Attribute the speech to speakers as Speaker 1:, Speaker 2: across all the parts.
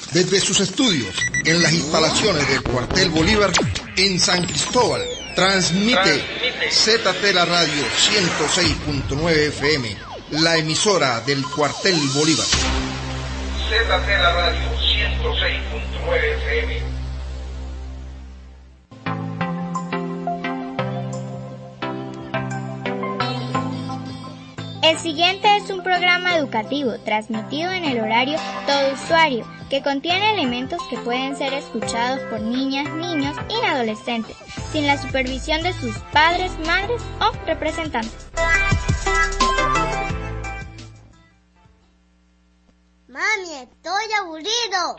Speaker 1: Desde sus estudios en las instalaciones del Cuartel Bolívar en San Cristóbal, transmite ZT La Radio 106.9 FM, la emisora del Cuartel Bolívar. ZT La Radio 106.9 FM.
Speaker 2: El siguiente es un programa educativo transmitido en el horario todo usuario, que contiene elementos que pueden ser escuchados por niñas, niños y adolescentes, sin la supervisión de sus padres, madres o representantes.
Speaker 3: Mami, estoy aburrido.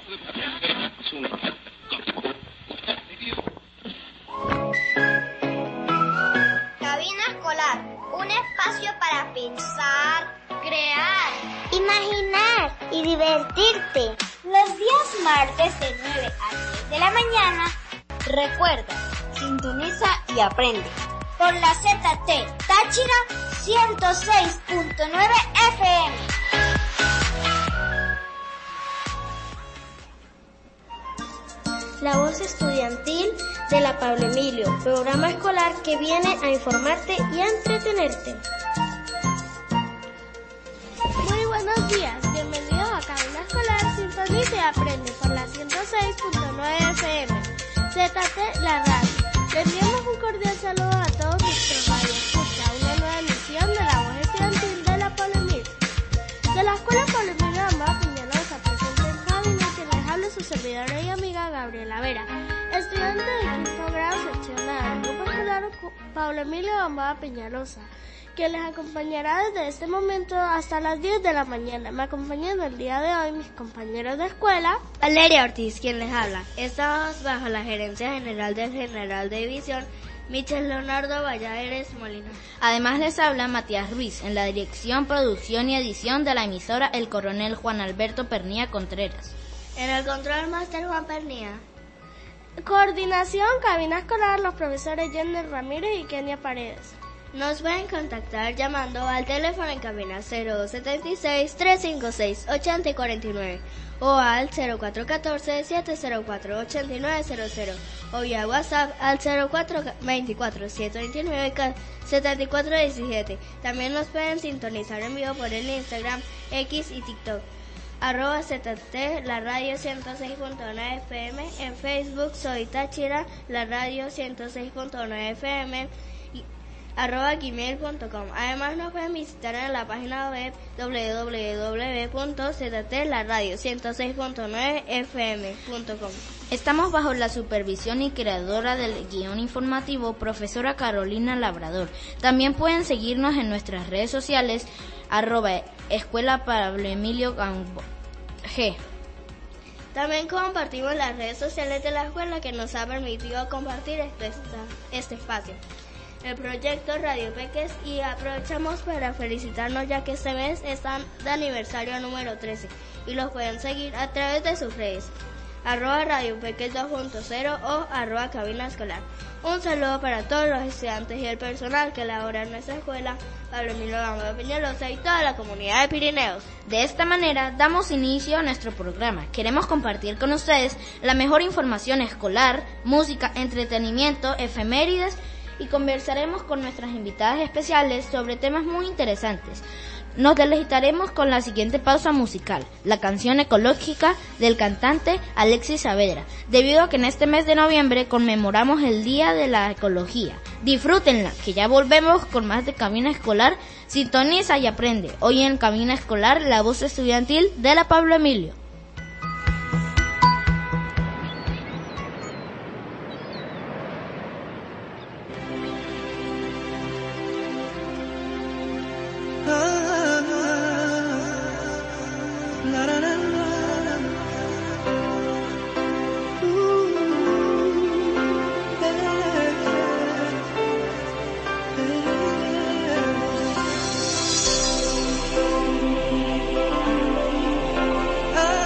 Speaker 3: Cabina escolar. Un espacio para pensar, crear, imaginar y divertirte. Los días martes de 9 a 10 de la mañana. Recuerda, sintoniza y aprende. Por la ZT Táchira 106.9 FM. La voz estudiantil de la Pablo Emilio, programa escolar que viene a informarte y a entretenerte.
Speaker 4: Muy buenos días, bienvenidos a Cabina Escolar, sintoniza y aprende por la 106.9 FM, ZT La Radio. Le enviamos un cordial saludo a todos nuestros radioescuchas a una nueva emisión de la voz estudiantil de la Pablo Emilio. De la Escuela Pablo Emilio Gambada Peñalosa, presente en cabina, que les habla su servidora y amiga Gabriela Vera, estudiante del quinto grado seccional del Grupo Escolar Pablo Emilio Gambada Peñalosa, que les acompañará desde este momento hasta las 10 de la mañana. Me acompañan el día de hoy mis compañeros de escuela.
Speaker 5: Valeria Ortiz, quien les habla. Estamos bajo la gerencia general del general de división Michel Leonardo Valladares Molina.
Speaker 6: Además les habla Matías Ruiz, en la dirección, producción y edición de la emisora el coronel Juan Alberto Pernía Contreras.
Speaker 5: En el control máster Juan Pernía.
Speaker 4: Coordinación, cabina escolar, los profesores Jenner Ramírez y Kenia Paredes.
Speaker 5: Nos pueden contactar llamando al teléfono en cabina 076-356-8049 o al 0414-704-8900 o vía WhatsApp al 0424-729-7417. También nos pueden sintonizar en vivo por el Instagram, X y TikTok. @ZT La Radio 106.9 FM. En Facebook soy Táchira La Radio 106.9 FM. @gmail.com. Además nos pueden visitar en la página web www.ztladradio106.9fm.com.
Speaker 6: Estamos bajo la supervisión y creadora del guión informativo, profesora Carolina Labrador. También pueden seguirnos en nuestras redes sociales, @Escuela Pablo Emilio G.
Speaker 5: También compartimos las redes sociales de la escuela, que nos ha permitido compartir este espacio, el proyecto Radio Peques, y aprovechamos para felicitarnos ya que este mes están de aniversario número 13 y los pueden seguir a través de sus redes, @Radio Peques 2.0 o @Cabina Escolar. Un saludo para todos los estudiantes y el personal que labora en nuestra escuela Pablo Emilio Gambada Peñalosa y toda la comunidad de Pirineos.
Speaker 6: De esta manera damos inicio a nuestro programa. Queremos compartir con ustedes la mejor información escolar, música, entretenimiento, efemérides, y conversaremos con nuestras invitadas especiales sobre temas muy interesantes. Nos deleitaremos con la siguiente pausa musical, la canción ecológica del cantante Alexis Saavedra, debido a que en este mes de noviembre conmemoramos el Día de la Ecología. Disfrútenla, que ya volvemos con más de Cabina Escolar. Sintoniza y aprende. Hoy en Cabina Escolar, la voz estudiantil de la Pablo Emilio.
Speaker 7: Ah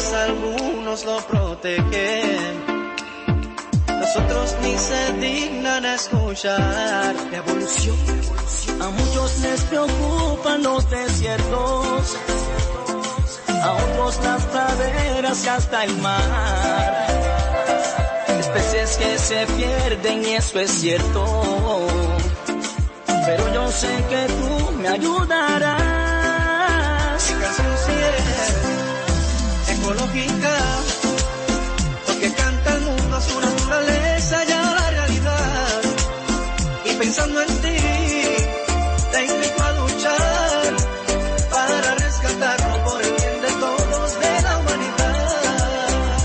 Speaker 7: mientras algunos lo protegen, los otros ni se dignan a escuchar.
Speaker 8: Revolución. A muchos les preocupan los desiertos, a otros las praderas y hasta el mar. Especies que se pierden y eso es cierto, pero yo sé que tú me ayudarás.
Speaker 7: Mi canción sí es ecológica, porque canta el mundo a su naturaleza y a la realidad. Y pensando en ti, te invito a luchar para rescatarlo por el bien de todos, de la humanidad.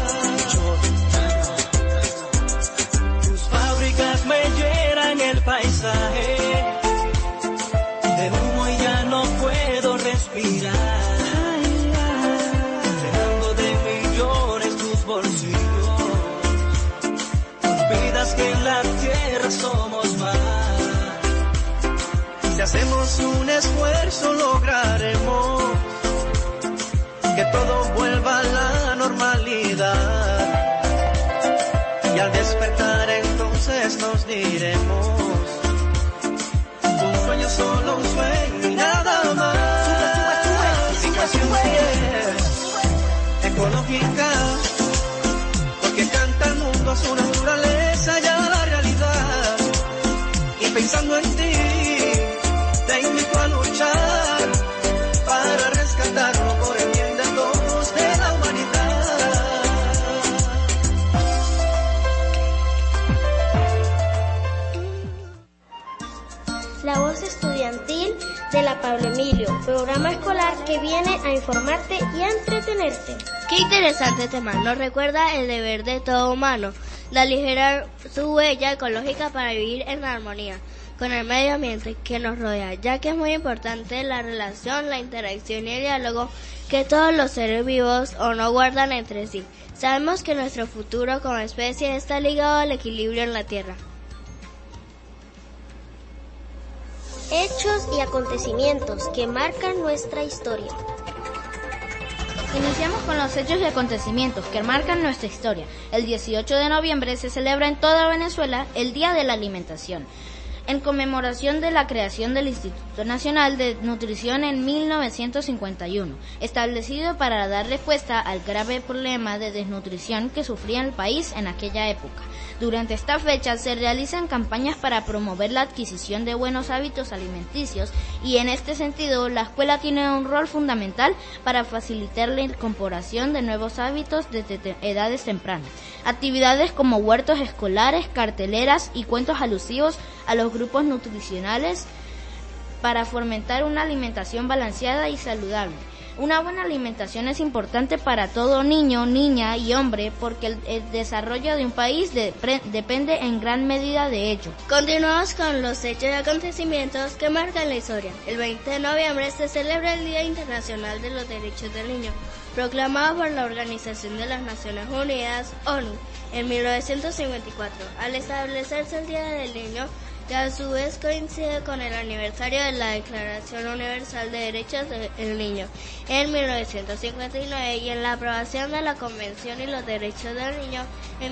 Speaker 8: Tus fábricas me llenan el paisaje de humo y ya no puedo respirar, llenando de millones tus bolsillos. Olvidas que en la tierra somos más.
Speaker 7: Si hacemos un esfuerzo lograremos que todo vuelva a la normalidad. Y al despertar entonces nos diremos, un sueño, solo un sueño y nada más. Mi canción es ecológica, porque canta el mundo a su naturaleza y a la realidad. Y pensando en ti, te invito a luchar para rescatarlo por el bien de todos, de la humanidad.
Speaker 3: La voz estudiantil de la Pablo Emilio, programa escolar que viene a informarte y a entretenerte.
Speaker 5: Qué interesante tema, nos recuerda el deber de todo humano, de aligerar su huella ecológica para vivir en armonía con el medio ambiente que nos rodea, ya que es muy importante la relación, la interacción y el diálogo que todos los seres vivos o no guardan entre sí. Sabemos que nuestro futuro como especie está ligado al equilibrio en la Tierra.
Speaker 3: Hechos y acontecimientos que marcan nuestra historia.
Speaker 6: Iniciamos con los hechos y acontecimientos que marcan nuestra historia. El 18 de noviembre se celebra en toda Venezuela el Día de la Alimentación, en conmemoración de la creación del Instituto Nacional de Nutrición en 1951, establecido para dar respuesta al grave problema de desnutrición que sufría el país en aquella época. Durante esta fecha se realizan campañas para promover la adquisición de buenos hábitos alimenticios y en este sentido la escuela tiene un rol fundamental para facilitar la incorporación de nuevos hábitos desde edades tempranas. Actividades como huertos escolares, carteleras y cuentos alusivos a los grupos nutricionales para fomentar una alimentación balanceada y saludable. Una buena alimentación es importante para todo niño, niña y hombre porque el desarrollo de un país depende en gran medida de ello.
Speaker 5: Continuamos con los hechos y acontecimientos que marcan la historia. El 20 de noviembre se celebra el Día Internacional de los Derechos del Niño, proclamado por la Organización de las Naciones Unidas, ONU, en 1954, al establecerse el Día del Niño, que a su vez coincide con el aniversario de la Declaración Universal de Derechos del Niño en 1959 y en la aprobación de la Convención y los Derechos del Niño en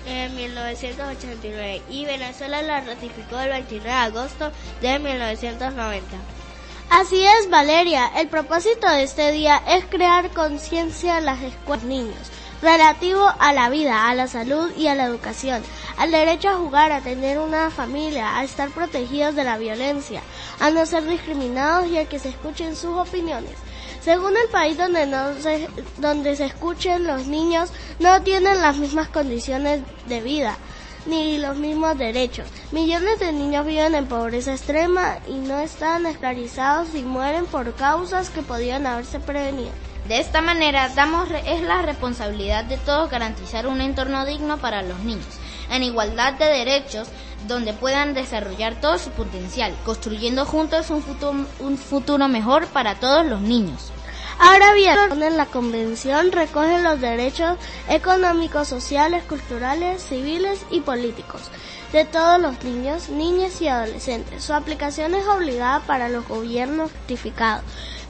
Speaker 5: 1989 y Venezuela la ratificó el 29 de agosto de 1990.
Speaker 4: Así es, Valeria. El propósito de este día es crear conciencia en las escuelas de niños relativo a la vida, a la salud y a la educación, al derecho a jugar, a tener una familia, a estar protegidos de la violencia, a no ser discriminados y a que se escuchen sus opiniones. Según el país donde se escuchen, los niños no tienen las mismas condiciones de vida ni los mismos derechos. Millones de niños viven en pobreza extrema y no están escolarizados y mueren por causas que podían haberse prevenido.
Speaker 6: De esta manera, es la responsabilidad de todos garantizar un entorno digno para los niños, en igualdad de derechos, donde puedan desarrollar todo su potencial, construyendo juntos un futuro mejor para todos los niños.
Speaker 4: Ahora bien, en la Convención recoge los derechos económicos, sociales, culturales, civiles y políticos de todos los niños, niñas y adolescentes. Su aplicación es obligada para los gobiernos ratificados,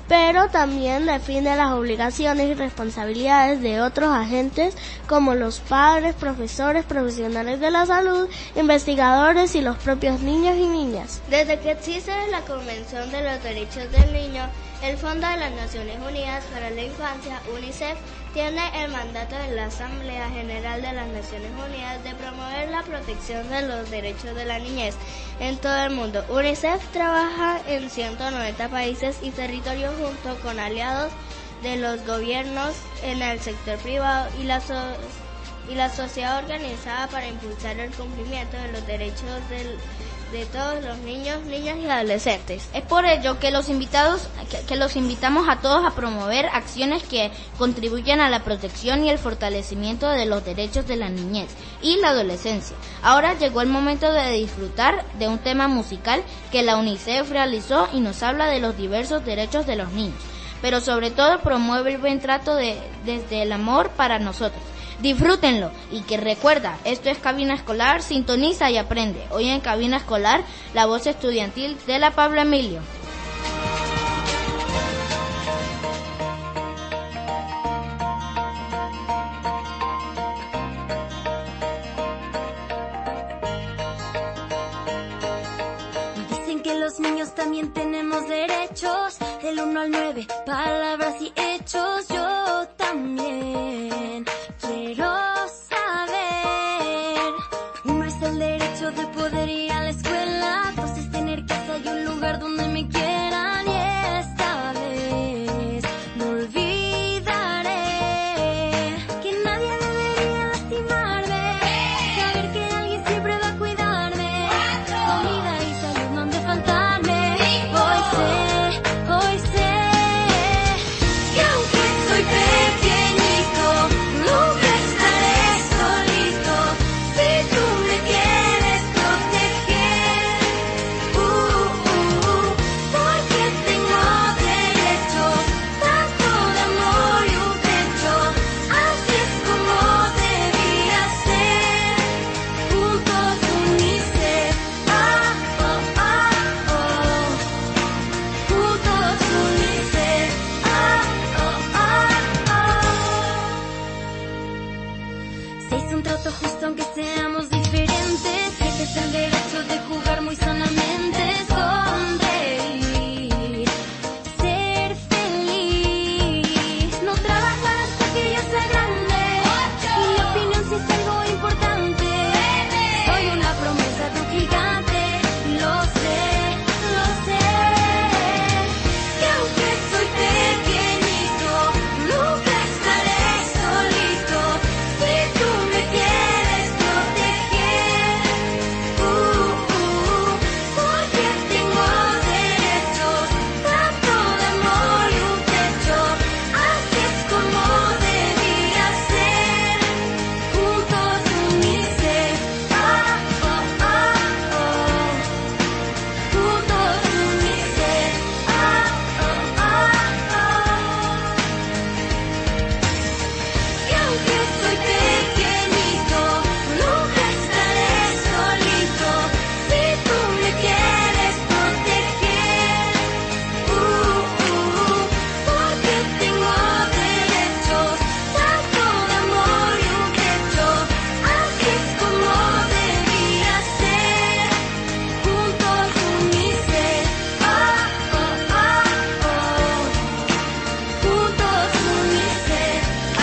Speaker 4: pero también define las obligaciones y responsabilidades de otros agentes como los padres, profesores, profesionales de la salud, investigadores y los propios niños y niñas.
Speaker 5: Desde que existe la Convención de los Derechos del Niño, el Fondo de las Naciones Unidas para la Infancia, UNICEF, tiene el mandato de la Asamblea General de las Naciones Unidas de promover la protección de los derechos de la niñez en todo el mundo. UNICEF trabaja en 190 países y territorios junto con aliados de los gobiernos en el sector privado y la sociedad organizada para impulsar el cumplimiento de los derechos de todos los niños, niñas y adolescentes.
Speaker 6: Es por ello que los invitamos a todos a promover acciones que contribuyan a la protección y el fortalecimiento de los derechos de la niñez y la adolescencia. Ahora llegó el momento de disfrutar de un tema musical que la UNICEF realizó y nos habla de los diversos derechos de los niños, pero sobre todo promueve el buen trato desde el amor para nosotros. Disfrútenlo y que recuerda, esto es Cabina Escolar, sintoniza y aprende. Hoy en Cabina Escolar, la voz estudiantil de la Pablo Emilio.
Speaker 9: Dicen que los niños también tenemos derechos, del 1 al 9, palabras y hechos, yo también. Quiero saber, uno es el derecho de poder ir a la escuela, dos es tener casa y un lugar donde me quieran, y esta vez no olvidaré que nadie debería lastimarme, saber que alguien siempre va a cuidarme, comida y salud no han de faltarme, hoy sé que aunque soy pequeñito, nunca estaré solito, si tú me quieres proteger, porque tengo derechos, tanto de amor y un techo, así es como debía ser, juntos UNICEF, juntos UNICEF, Se hizo un trato justo aunque seamos diferentes, este es el derecho de jugar muy sanamente, sonreír, ser feliz, no trabajar hasta que yo sea grande, y mi opinión sí es algo importante, soy una promesa de un gigante, lo sé, que aunque soy pequeñito, nunca estaré solito, si tú me quieres proteger, porque tengo derechos, tanto de amor y un techo, así es como debía ser, juntos UNICEF, juntos UNICEF, que aunque soy pequeñito, nunca estaré solito, si tú me quieres proteger, porque tengo derechos, tanto de amor y un techo, así es como debía ser, juntos UNICEF, juntos UNICEF,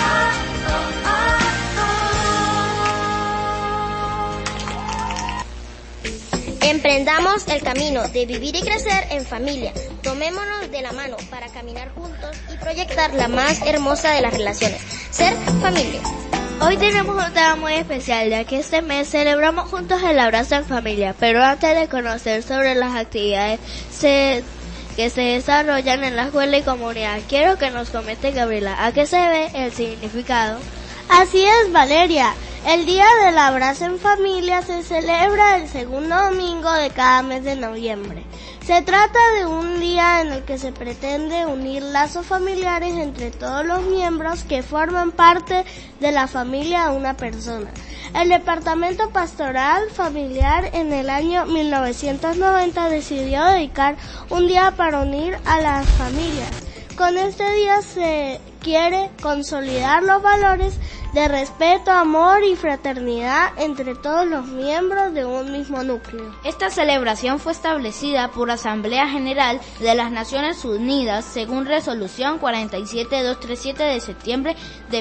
Speaker 3: Emprendamos el camino de vivir y crecer en familia. Tomémonos de la mano para caminar juntos y proyectar la más hermosa de las relaciones, ser familia.
Speaker 5: Hoy tenemos un tema muy especial, ya que este mes celebramos juntos el abrazo en familia, pero antes de conocer sobre las actividades que se desarrollan en la escuela y comunidad, quiero que nos comente Gabriela, ¿a qué se ve el significado?
Speaker 4: Así es, Valeria. El Día del Abrazo en Familia se celebra el segundo domingo de cada mes de noviembre. Se trata de un día en el que se pretende unir lazos familiares entre todos los miembros que forman parte de la familia de una persona. El Departamento Pastoral Familiar en el año 1990 decidió dedicar un día para unir a las familias. Con este día se quiere consolidar los valores de respeto, amor y fraternidad entre todos los miembros de un mismo núcleo.
Speaker 6: Esta celebración fue establecida por Asamblea General de las Naciones Unidas según Resolución 47237 de septiembre de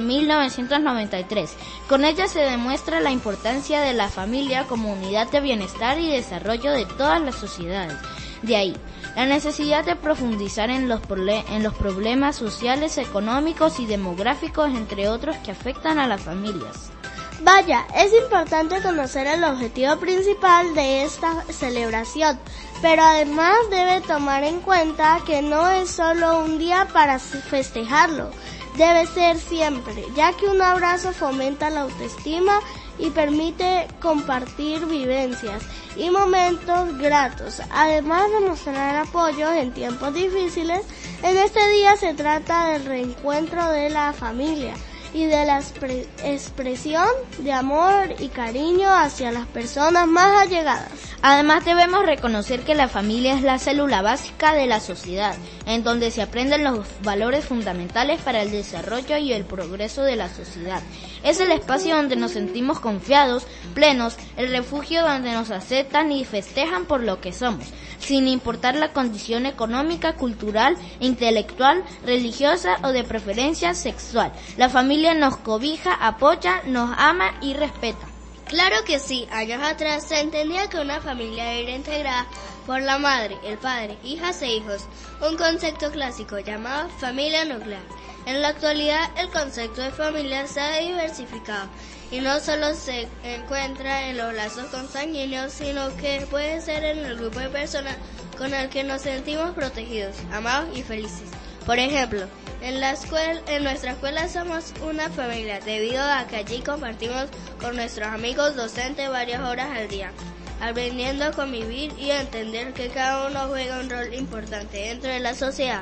Speaker 6: 1993. Con ella se demuestra la importancia de la familia como unidad de bienestar y desarrollo de todas las sociedades. De ahí, la necesidad de profundizar en los problemas sociales, económicos y demográficos, entre otros, que afectan a las familias.
Speaker 4: Vaya, es importante conocer el objetivo principal de esta celebración, pero además debe tomar en cuenta que no es solo un día para festejarlo, debe ser siempre, ya que un abrazo fomenta la autoestima y permite compartir vivencias y momentos gratos, además de mostrar apoyo en tiempos difíciles. En este día se trata del reencuentro de la familia y de la expresión de amor y cariño hacia las personas más allegadas.
Speaker 6: Además debemos reconocer que la familia es la célula básica de la sociedad, en donde se aprenden los valores fundamentales para el desarrollo y el progreso de la sociedad. Es el espacio donde nos sentimos confiados, plenos, el refugio donde nos aceptan y festejan por lo que somos, sin importar la condición económica, cultural, intelectual, religiosa o de preferencia sexual. La familia nos cobija, apoya, nos ama y respeta.
Speaker 5: Claro que sí, años atrás se entendía que una familia era integrada por la madre, el padre, hijas e hijos, un concepto clásico llamado familia nuclear. En la actualidad el concepto de familia se ha diversificado y no solo se encuentra en los lazos consanguíneos, sino que puede ser en el grupo de personas con el que nos sentimos protegidos, amados y felices. Por ejemplo, en nuestra escuela somos una familia, debido a que allí compartimos con nuestros amigos docentes varias horas al día, aprendiendo a convivir y a entender que cada uno juega un rol importante dentro de la sociedad.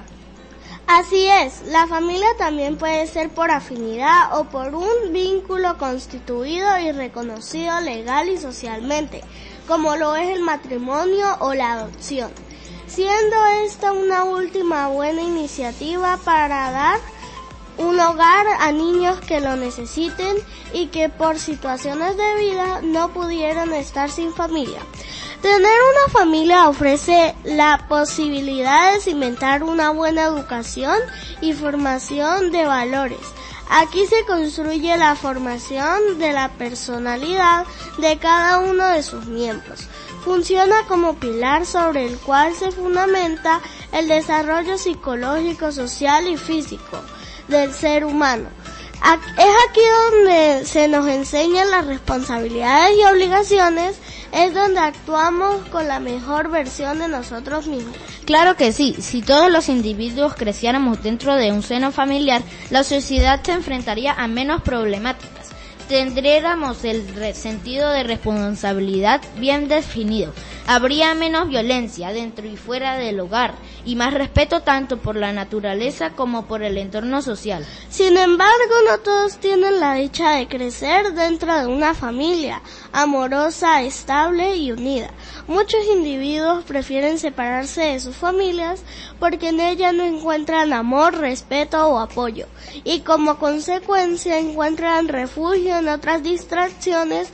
Speaker 4: Así es, la familia también puede ser por afinidad o por un vínculo constituido y reconocido legal y socialmente, como lo es el matrimonio o la adopción, siendo esta una última buena iniciativa para dar un hogar a niños que lo necesiten y que por situaciones de vida no pudieron estar sin familia. Tener una familia ofrece la posibilidad de cimentar una buena educación y formación de valores. Aquí se construye la formación de la personalidad de cada uno de sus miembros. Funciona como pilar sobre el cual se fundamenta el desarrollo psicológico, social y físico del ser humano. Es aquí donde se nos enseñan las responsabilidades y obligaciones, es donde actuamos con la mejor versión de nosotros mismos.
Speaker 6: Claro que sí, si todos los individuos creciéramos dentro de un seno familiar, la sociedad se enfrentaría a menos problemáticas. Tendríamos el sentido de responsabilidad bien definido. Habría menos violencia dentro y fuera del hogar y más respeto tanto por la naturaleza como por el entorno social.
Speaker 4: Sin embargo, no todos tienen la dicha de crecer dentro de una familia amorosa, estable y unida. Muchos individuos prefieren separarse de sus familias porque en ellas no encuentran amor, respeto o apoyo, y como consecuencia encuentran refugio en otras distracciones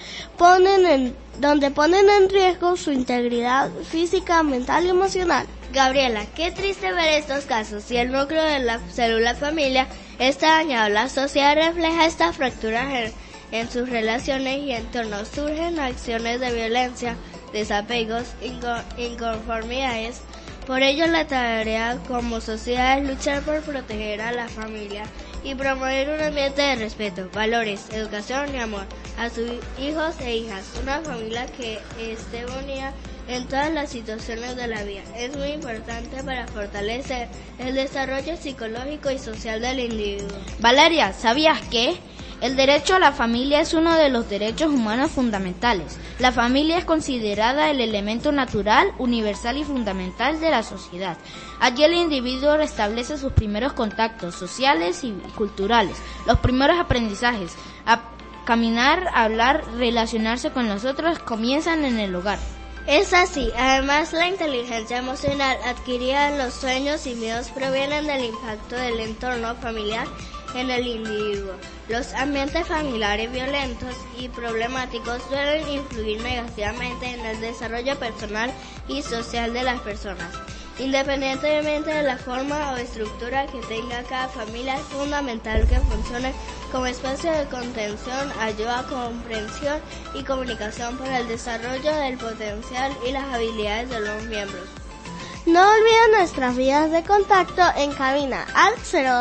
Speaker 4: donde ponen en riesgo su integridad física, mental y emocional.
Speaker 5: Gabriela, qué triste ver estos casos. Si el núcleo de la célula familia está dañado, la sociedad refleja estas fracturas en sus relaciones y entornos. Surgen acciones de violencia, desapegos, inconformidades. Por ello, la tarea como sociedad es luchar por proteger a la familia y promover un ambiente de respeto, valores, educación y amor a sus hijos e hijas. Una familia que esté unida en todas las situaciones de la vida es muy importante para fortalecer el desarrollo psicológico y social del individuo.
Speaker 6: Valeria, ¿sabías que el derecho a la familia es uno de los derechos humanos fundamentales? La familia es considerada el elemento natural, universal y fundamental de la sociedad. Allí el individuo establece sus primeros contactos sociales y culturales, los primeros aprendizajes. Caminar, hablar, relacionarse con los otros comienzan en el hogar.
Speaker 5: Es así. Además, la inteligencia emocional adquirida en los sueños y miedos provienen del impacto del entorno familiar en el individuo. Los ambientes familiares violentos y problemáticos suelen influir negativamente en el desarrollo personal y social de las personas. Independientemente de la forma o estructura que tenga cada familia, es fundamental que funcione como espacio de contención, ayuda, comprensión y comunicación para el desarrollo del potencial y las habilidades de los miembros.
Speaker 4: No olviden nuestras vías de contacto en cabina al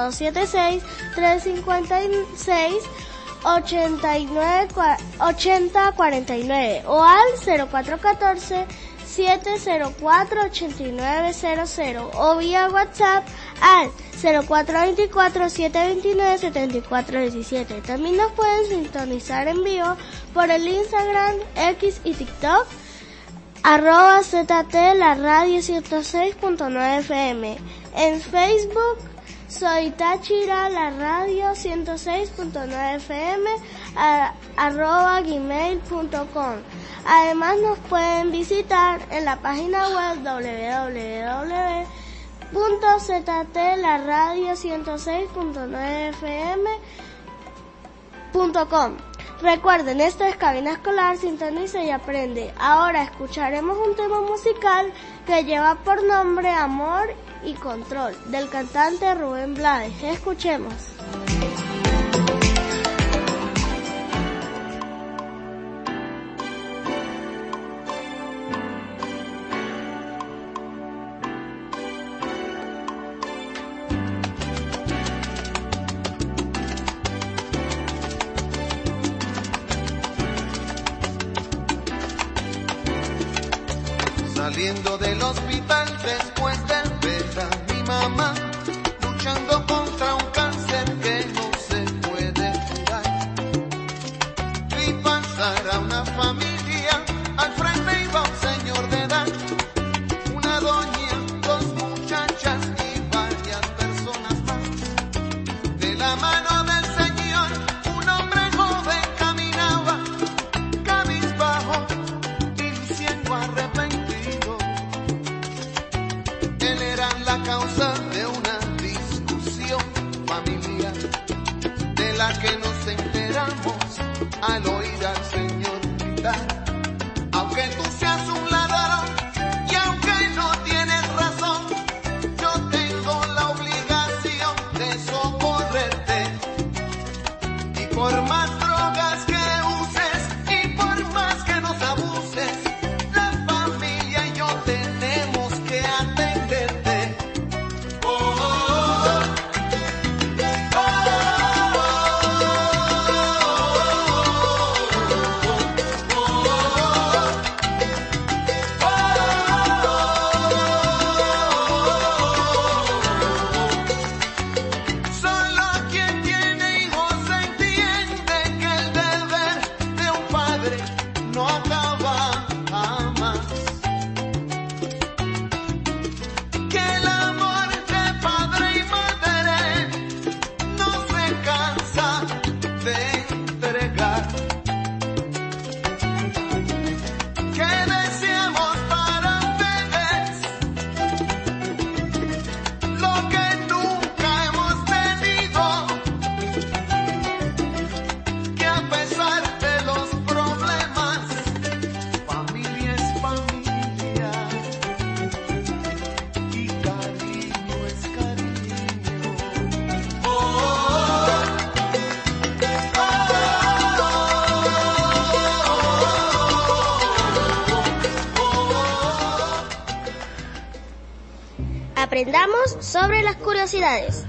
Speaker 4: 0276-356-8049 o al 0414-704-8900 o vía WhatsApp al 0424-729-7417. También nos pueden sintonizar en vivo por el Instagram, X y TikTok @ZT la radio 106.9 FM. En Facebook soy Táchira la radio 106.9 FM @gmail.com. Además nos pueden visitar en la página web www.ztlaradio106.9fm.com. Recuerden, esto es Cabina Escolar, sintoniza y aprende. Ahora escucharemos un tema musical que lleva por nombre Amor y Control, del cantante Rubén Blades. Escuchemos.
Speaker 10: Saliendo del hospital después de ver a mi mamá luchando contra un cáncer que no se puede curar. Vi pasar a una familia, al frente iba un señor de edad, una doña, dos muchachas y varias personas más. De la mano del señor, un hombre joven caminaba, cabizbajo y diciendo arrepentido. Él era la causa de una discusión familiar, de la que nos enteramos al oír al Señor gritar. Aunque tú seas un ladrón y aunque no tienes razón, yo tengo la obligación de socorrerte. Y por más drogas que uses y por más que nos abuses, la familia y yo tenemos que atenderte. Oh, oh, oh. Oh, solo quien tiene hijos entiende que el deber de un padre no acaba jamás, que el amor de padre y madre no se cansa de entregar, que deseamos para ustedes lo que nunca hemos tenido, que a pesar de los problemas, familia es familia y cariño es cariño. Oh, oh,
Speaker 3: Aprendamos sobre las curiosidades.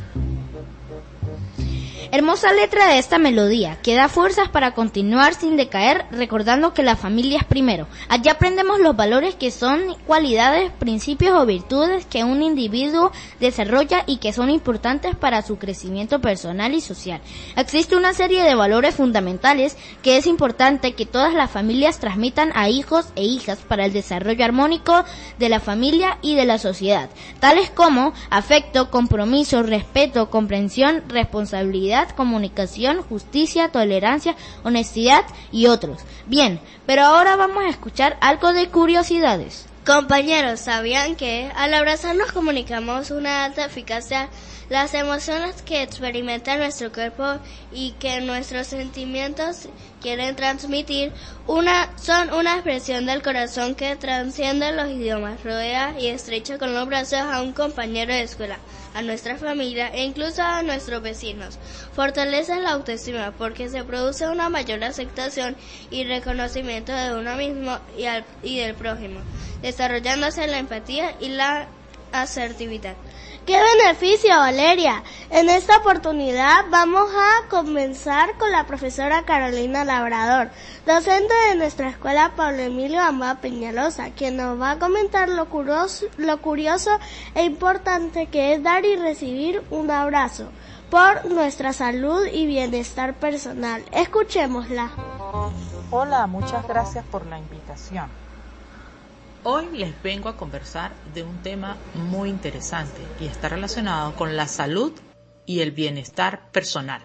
Speaker 6: Hermosa letra de esta melodía, que da fuerzas para continuar sin decaer, recordando que la familia es primero. Allí aprendemos los valores que son cualidades, principios o virtudes que un individuo desarrolla y que son importantes para su crecimiento personal y social. Existe una serie de valores fundamentales que es importante que todas las familias transmitan a hijos e hijas para el desarrollo armónico de la familia y de la sociedad, tales como afecto, compromiso, respeto, comprensión, responsabilidad, solidaridad, comunicación, justicia, tolerancia, honestidad y otros. Bien, pero ahora vamos a escuchar algo de curiosidades.
Speaker 5: Compañeros, ¿sabían que al abrazarnos comunicamos una alta eficacia las emociones que experimenta nuestro cuerpo y que nuestros sentimientos quieren transmitir son una expresión del corazón que trasciende los idiomas, rodea y estrecha con los brazos a un compañero de escuela, a nuestra familia e incluso a nuestros vecinos? Fortalece la autoestima porque se produce una mayor aceptación y reconocimiento de uno mismo y del prójimo, desarrollándose la empatía y la asertividad.
Speaker 4: ¡Qué beneficio, Valeria! En esta oportunidad vamos a comenzar con la profesora Carolina Labrador, docente de nuestra escuela Pablo Emilio Gamboa Peñalosa, quien nos va a comentar lo curioso e importante que es dar y recibir un abrazo por nuestra salud y bienestar personal. Escuchémosla.
Speaker 11: Hola, muchas gracias por la invitación. Hoy les vengo a conversar de un tema muy interesante y está relacionado con la salud y el bienestar personal.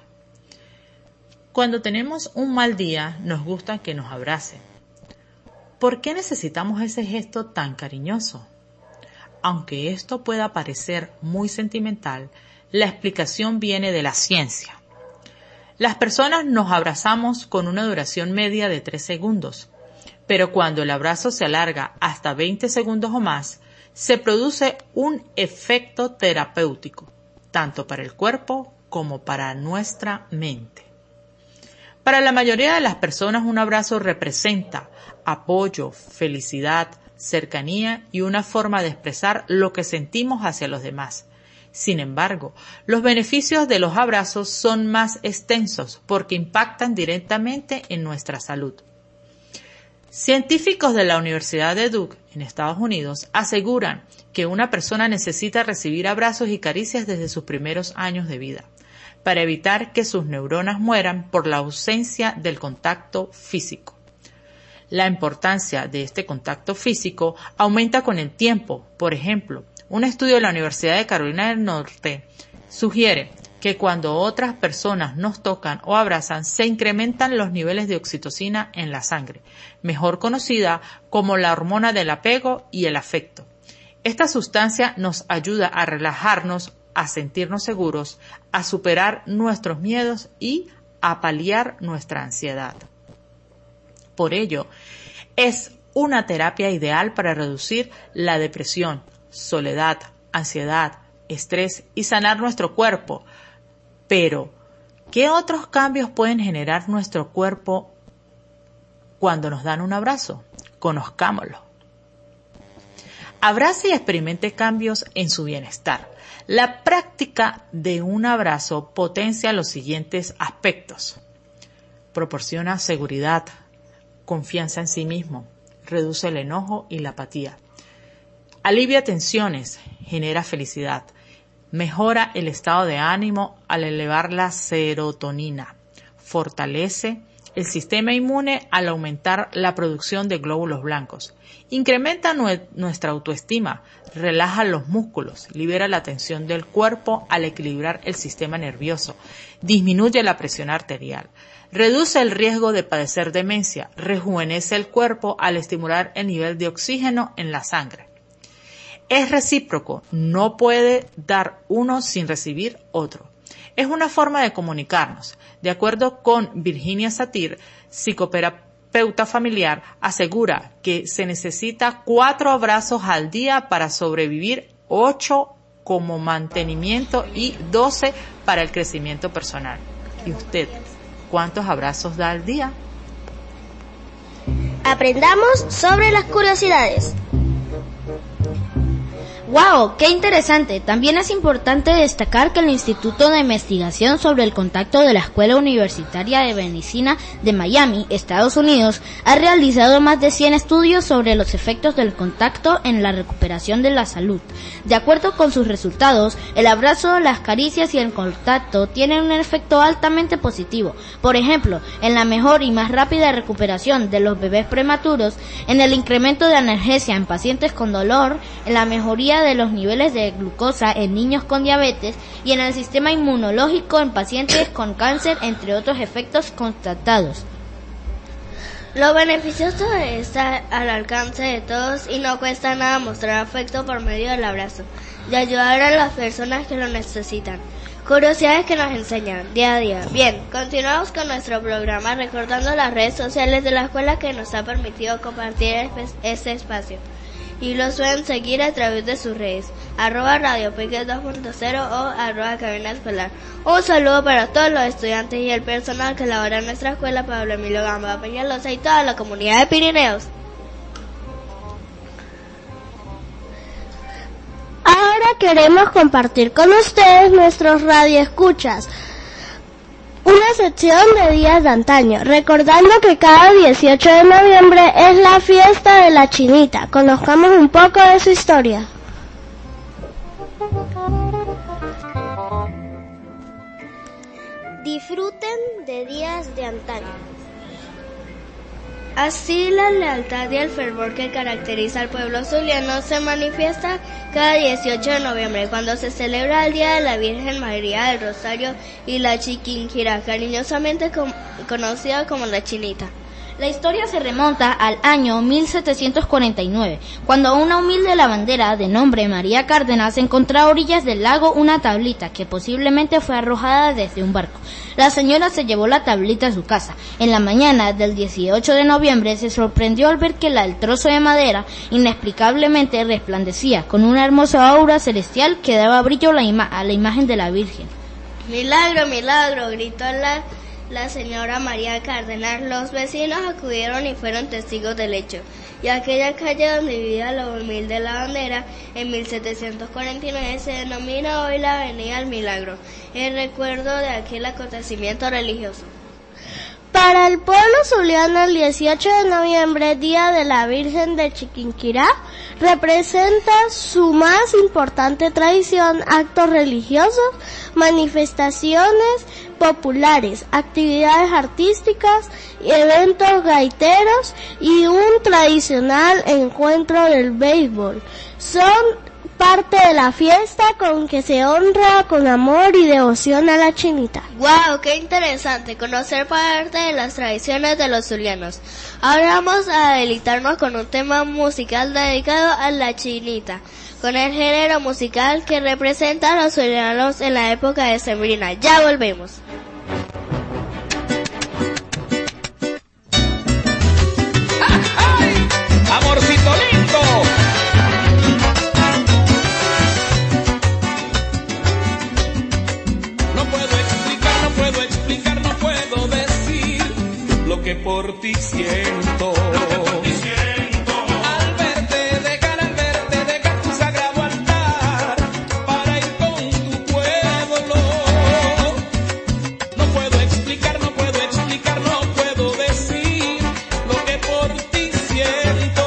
Speaker 11: Cuando tenemos un mal día, nos gusta que nos abracen. ¿Por qué necesitamos ese gesto tan cariñoso? Aunque esto pueda parecer muy sentimental, la explicación viene de la ciencia. Las personas nos abrazamos con una duración media de 3 segundos. Pero cuando el abrazo se alarga hasta 20 segundos o más, se produce un efecto terapéutico, tanto para el cuerpo como para nuestra mente. Para la mayoría de las personas, un abrazo representa apoyo, felicidad, cercanía y una forma de expresar lo que sentimos hacia los demás. Sin embargo, los beneficios de los abrazos son más extensos porque impactan directamente en nuestra salud. Científicos de la Universidad de Duke, en Estados Unidos, aseguran que una persona necesita recibir abrazos y caricias desde sus primeros años de vida, para evitar que sus neuronas mueran por la ausencia del contacto físico. La importancia de este contacto físico aumenta con el tiempo. Por ejemplo, un estudio de la Universidad de Carolina del Norte sugiere que cuando otras personas nos tocan o abrazan, se incrementan los niveles de oxitocina en la sangre, mejor conocida como la hormona del apego y el afecto. Esta sustancia nos ayuda a relajarnos, a sentirnos seguros, a superar nuestros miedos y a paliar nuestra ansiedad. Por ello, es una terapia ideal para reducir la depresión, soledad, ansiedad, estrés y sanar nuestro cuerpo. Pero, ¿qué otros cambios pueden generar nuestro cuerpo cuando nos dan un abrazo? Conozcámoslo. Abrace y experimente cambios en su bienestar. La práctica de un abrazo potencia los siguientes aspectos. Proporciona seguridad, confianza en sí mismo, reduce el enojo y la apatía. Alivia tensiones, genera felicidad. Mejora el estado de ánimo al elevar la serotonina. Fortalece el sistema inmune al aumentar la producción de glóbulos blancos. Incrementa nuestra autoestima, relaja los músculos, libera la tensión del cuerpo al equilibrar el sistema nervioso, disminuye la presión arterial, reduce el riesgo de padecer demencia, rejuvenece el cuerpo al estimular el nivel de oxígeno en la sangre. Es recíproco, no puede dar uno sin recibir otro. Es una forma de comunicarnos. De acuerdo con Virginia Satir, psicoterapeuta familiar, asegura que se necesita 4 abrazos al día para sobrevivir, 8 como mantenimiento y 12 para el crecimiento personal. ¿Y usted, cuántos abrazos da al día?
Speaker 3: Aprendamos sobre las curiosidades.
Speaker 6: ¡Wow! ¡Qué interesante! También es importante destacar que el Instituto de Investigación sobre el Contacto de la Escuela Universitaria de Medicina de Miami, Estados Unidos, ha realizado más de 100 estudios sobre los efectos del contacto en la recuperación de la salud. De acuerdo con sus resultados, el abrazo, las caricias y el contacto tienen un efecto altamente positivo. Por ejemplo, en la mejor y más rápida recuperación de los bebés prematuros, en el incremento de analgesia en pacientes con dolor, en la mejoría mejoría de los niveles de glucosa en niños con diabetes y en el sistema inmunológico en pacientes con cáncer, entre otros efectos constatados.
Speaker 5: Lo beneficioso está al alcance de todos y no cuesta nada mostrar afecto por medio del abrazo y ayudar a las personas que lo necesitan. Curiosidades que nos enseñan día a día. Bien, continuamos con nuestro programa recordando las redes sociales de la escuela que nos ha permitido compartir este espacio. Y lo suelen seguir a través de sus redes, @Radio Peques 2.0 o @Cabina Escolar. Un saludo para todos los estudiantes y el personal que labora en nuestra escuela Pablo Emilio Gamba Peñalosa y toda la comunidad de Pirineos.
Speaker 4: Ahora queremos compartir con ustedes nuestros radioescuchas, una sección de días de antaño, recordando que cada 18 de noviembre es la fiesta de la Chinita. Conozcamos un poco de su historia.
Speaker 3: Disfruten de días de antaño.
Speaker 5: Así la lealtad y el fervor que caracteriza al pueblo zuliano se manifiesta cada 18 de noviembre, cuando se celebra el Día de la Virgen María del Rosario y la Chiquinquirá, cariñosamente conocida como la Chinita.
Speaker 6: La historia se remonta al año 1749, cuando una humilde lavandera de nombre María Cárdenas encontró a orillas del lago una tablita que posiblemente fue arrojada desde un barco. La señora se llevó la tablita a su casa. En la mañana del 18 de noviembre se sorprendió al ver que el trozo de madera inexplicablemente resplandecía con una hermosa aura celestial que daba brillo a la imagen de la Virgen.
Speaker 5: ¡Milagro, milagro!, gritó la señora María Cárdenas. Los vecinos acudieron y fueron testigos del hecho. Y aquella calle donde vivía la humilde lavandera en 1749 se denomina hoy la Avenida del Milagro, en recuerdo de aquel acontecimiento religioso.
Speaker 4: Para el pueblo zuliano, el 18 de noviembre, Día de la Virgen de Chiquinquirá, representa su más importante tradición, actos religiosos, manifestaciones populares, actividades artísticas, eventos gaiteros y un tradicional encuentro del béisbol. Son parte de la fiesta con que se honra con amor y devoción a la Chinita.
Speaker 5: ¡Wow! ¡Qué interesante conocer parte de las tradiciones de los zulianos! Ahora vamos a deleitarnos con un tema musical dedicado a la Chinita, con el género musical que representa a los zulianos en la época decembrina. ¡Ya volvemos!
Speaker 12: ¡Ay! ¡Amorcito lindo! Que por ti siento, al verte, dejar tu sagrado altar para ir con tu pueblo. No puedo explicar, no puedo decir lo que por ti siento.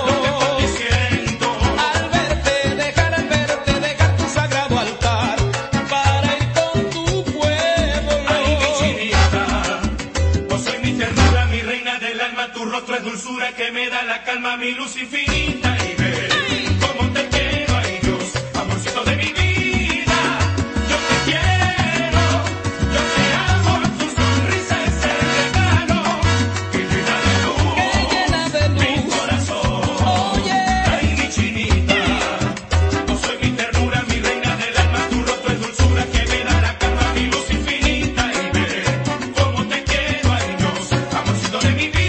Speaker 12: Al verte, dejar tu sagrado altar para ir con tu pueblo. Ay, mi Chinita, vos soy mi ternura, mi reina del alma, tu rostro es dulzura que me da la calma, mi luz infinita. Y ve cómo te quiero, ay Dios, amorcito de mi vida. Yo te quiero, yo te amo, tu sonrisa es el regalo que llena de luz mi corazón. Ay, mi Chinita, vos soy mi ternura, mi reina del alma, tu rostro es dulzura que me da la calma, mi luz infinita. Y ve cómo te quiero, ay Dios, amorcito de mi vida.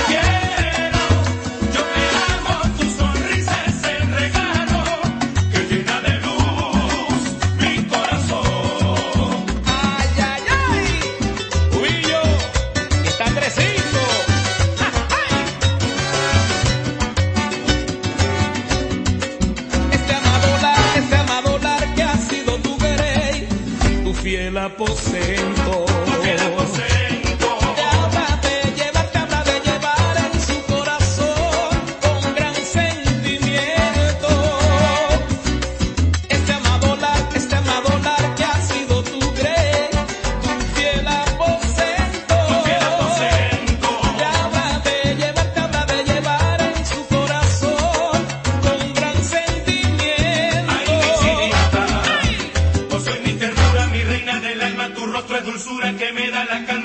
Speaker 12: Yo te amo, tu sonrisa es el regalo que